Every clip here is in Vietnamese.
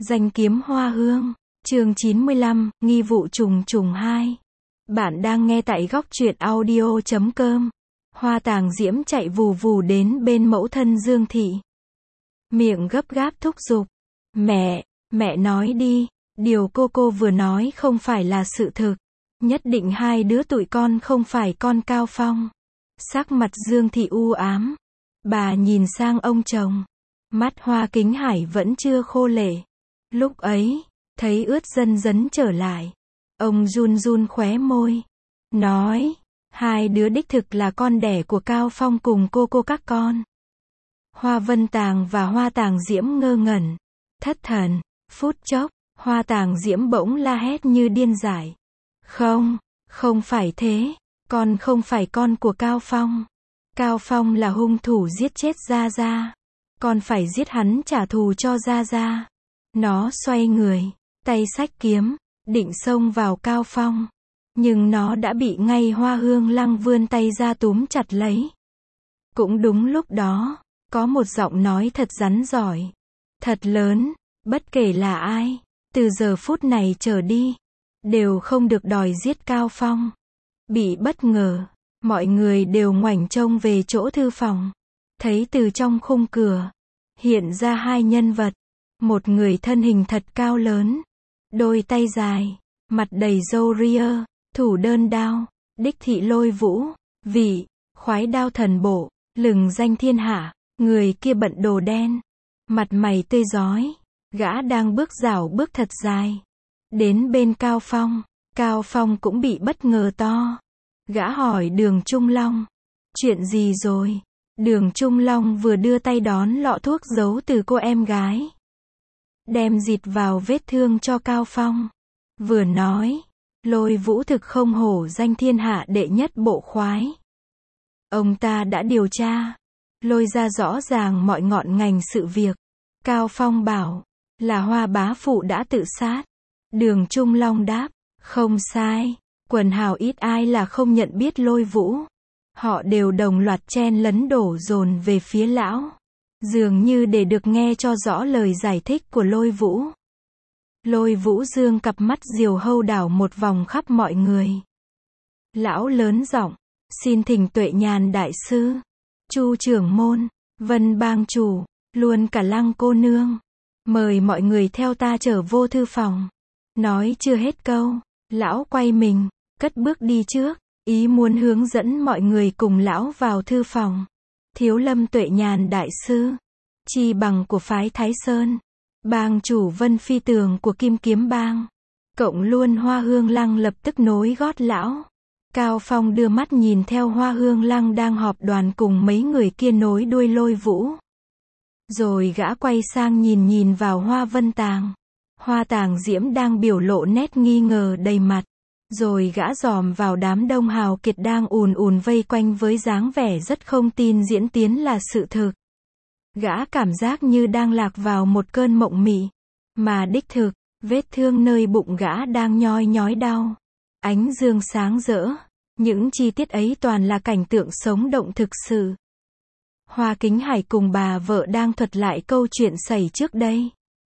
Danh kiếm hoa hương, chương 95, nghi vụ trùng trùng 2. Bạn đang nghe tại góc truyện audio.com. Hoa Tàng Diễm chạy vù vù đến bên mẫu thân Dương Thị. Miệng gấp gáp thúc giục. Mẹ nói đi, điều cô vừa nói không phải là sự thực. Nhất định hai đứa tụi con không phải con Cao Phong. Sắc mặt Dương Thị u ám. Bà nhìn sang ông chồng. Mắt Hoa Kính Hải vẫn chưa khô lệ. Lúc ấy, thấy ướt dần dần trở lại. Ông run run khóe môi. Nói, hai đứa đích thực là con đẻ của Cao Phong cùng cô các con. Hoa Vân Tàng và Hoa Tàng Diễm ngơ ngẩn, thất thần. Phút chốc, Hoa Tàng Diễm bỗng la hét như điên dại. Không phải thế. Con không phải con của Cao Phong. Cao Phong là hung thủ giết chết Gia Gia. Con phải giết hắn trả thù cho Gia Gia. Nó xoay người, tay xách kiếm, định xông vào Cao Phong. Nhưng nó đã bị ngay Hoa Hương Lăng vươn tay ra túm chặt lấy. Cũng đúng lúc đó, có một giọng nói thật rắn rỏi, thật lớn, bất kể là ai, từ giờ phút này trở đi, đều không được đòi giết Cao Phong. Bị bất ngờ, mọi người đều ngoảnh trông về chỗ thư phòng. Thấy từ trong khung cửa, hiện ra hai nhân vật. Một người thân hình thật cao lớn, đôi tay dài, mặt đầy râu ria, thủ đơn đao, đích thị Lôi Vũ, vị, khoái đao thần bộ, lừng danh thiên hạ. Người kia bận đồ đen, mặt mày tươi rói, gã đang bước rảo bước thật dài. Đến bên Cao Phong, Cao Phong cũng bị bất ngờ to. Gã hỏi Đường Trung Long, chuyện gì rồi? Đường Trung Long vừa đưa tay đón lọ thuốc giấu từ cô em gái, đem dịt vào vết thương cho Cao Phong. Vừa nói, Lôi Vũ thực không hổ danh thiên hạ đệ nhất bộ khoái. Ông ta đã điều tra, lôi ra rõ ràng mọi ngọn ngành sự việc. Cao Phong bảo, là Hoa bá phụ đã tự sát. Đường Trung Long đáp, không sai. Quần hào ít ai là không nhận biết Lôi Vũ. Họ đều đồng loạt chen lấn đổ dồn về phía lão, dường như để được nghe cho rõ lời giải thích của Lôi Vũ. Lôi Vũ dương cặp mắt diều hâu đảo một vòng khắp mọi người. Lão lớn giọng, xin thỉnh Tuệ Nhàn đại sư, Chu trưởng môn, Vân bang chủ, luôn cả Lăng cô nương, mời mọi người theo ta trở vô thư phòng. Nói chưa hết câu, lão quay mình, cất bước đi trước, ý muốn hướng dẫn mọi người cùng lão vào thư phòng. Thiếu lâm Tuệ Nhàn đại sư, chi bằng của phái Thái Sơn, bang chủ Vân Phi Tường của Kim Kiếm bang, cộng luôn Hoa Hương Lăng lập tức nối gót lão. Cao Phong đưa mắt nhìn theo Hoa Hương Lăng đang họp đoàn cùng mấy người kia nối đuôi Lôi Vũ. Rồi gã quay sang nhìn vào Hoa Vân Tàng. Hoa Tàng Diễm đang biểu lộ nét nghi ngờ đầy mặt. Rồi gã dòm vào đám đông hào kiệt đang ùn vây quanh với dáng vẻ rất không tin diễn tiến là sự thực. Gã cảm giác như đang lạc vào một cơn mộng mị. Mà đích thực, vết thương nơi bụng gã đang nhoi nhói đau. Ánh dương sáng rỡ. Những chi tiết ấy toàn là cảnh tượng sống động thực sự. Hoa Kính Hải cùng bà vợ đang thuật lại câu chuyện xảy trước đây.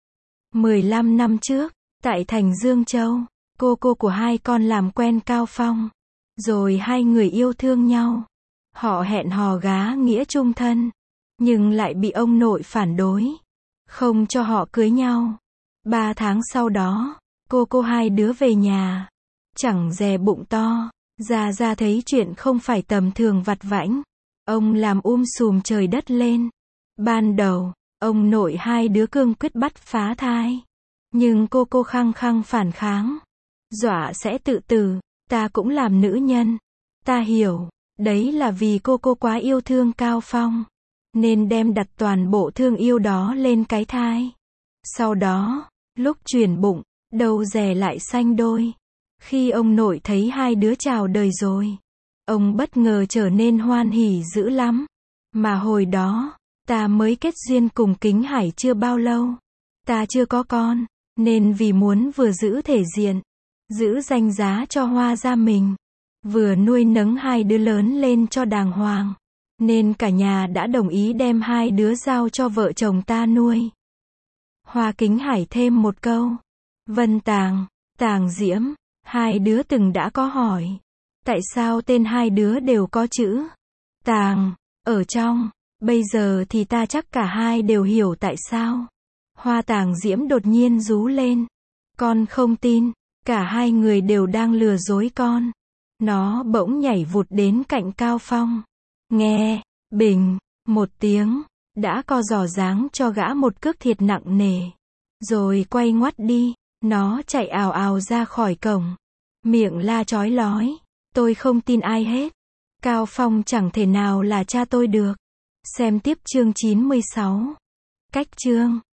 15 năm trước, tại thành Dương Châu, cô của hai con làm quen Cao Phong. Rồi hai người yêu thương nhau. Họ hẹn hò gá nghĩa chung thân. Nhưng lại bị ông nội phản đối. Không cho họ cưới nhau. 3 tháng sau đó, cô hai đứa về nhà. Chẳng dè bụng to. Ra thấy chuyện không phải tầm thường vặt vãnh. Ông làm sùm trời đất lên. Ban đầu, ông nội hai đứa cương quyết bắt phá thai. Nhưng cô khăng phản kháng. Dọa sẽ tự tử. Ta cũng làm nữ nhân. Ta hiểu, đấy là vì cô quá yêu thương Cao Phong. Nên đem đặt toàn bộ thương yêu đó lên cái thai. Sau đó, lúc chuyển bụng, đầu dè lại sanh đôi. Khi ông nội thấy hai đứa chào đời rồi, ông bất ngờ trở nên hoan hỉ dữ lắm. Mà hồi đó, ta mới kết duyên cùng Kính Hải chưa bao lâu. Ta chưa có con, nên vì muốn vừa giữ thể diện, giữ danh giá cho Hoa gia mình, vừa nuôi nấng hai đứa lớn lên cho đàng hoàng, nên cả nhà đã đồng ý đem hai đứa giao cho vợ chồng ta nuôi. Hoa Kính Hải thêm một câu. Vân Tàng, Tàng Diễm, hai đứa từng đã có hỏi. Tại sao tên hai đứa đều có chữ Tàng ở trong? Bây giờ thì ta chắc cả hai đều hiểu tại sao. Hoa Tàng Diễm đột nhiên rú lên. Con không tin, cả hai người đều đang lừa dối con. Nó bỗng nhảy vụt đến cạnh Cao Phong. Nghe, bình, một tiếng, đã co giò giáng cho gã một cước thiệt nặng nề. Rồi quay ngoắt đi, nó chạy ào ào ra khỏi cổng. Miệng la chói lói. Tôi không tin ai hết. Cao Phong chẳng thể nào là cha tôi được. Xem tiếp chương 96. Cách chương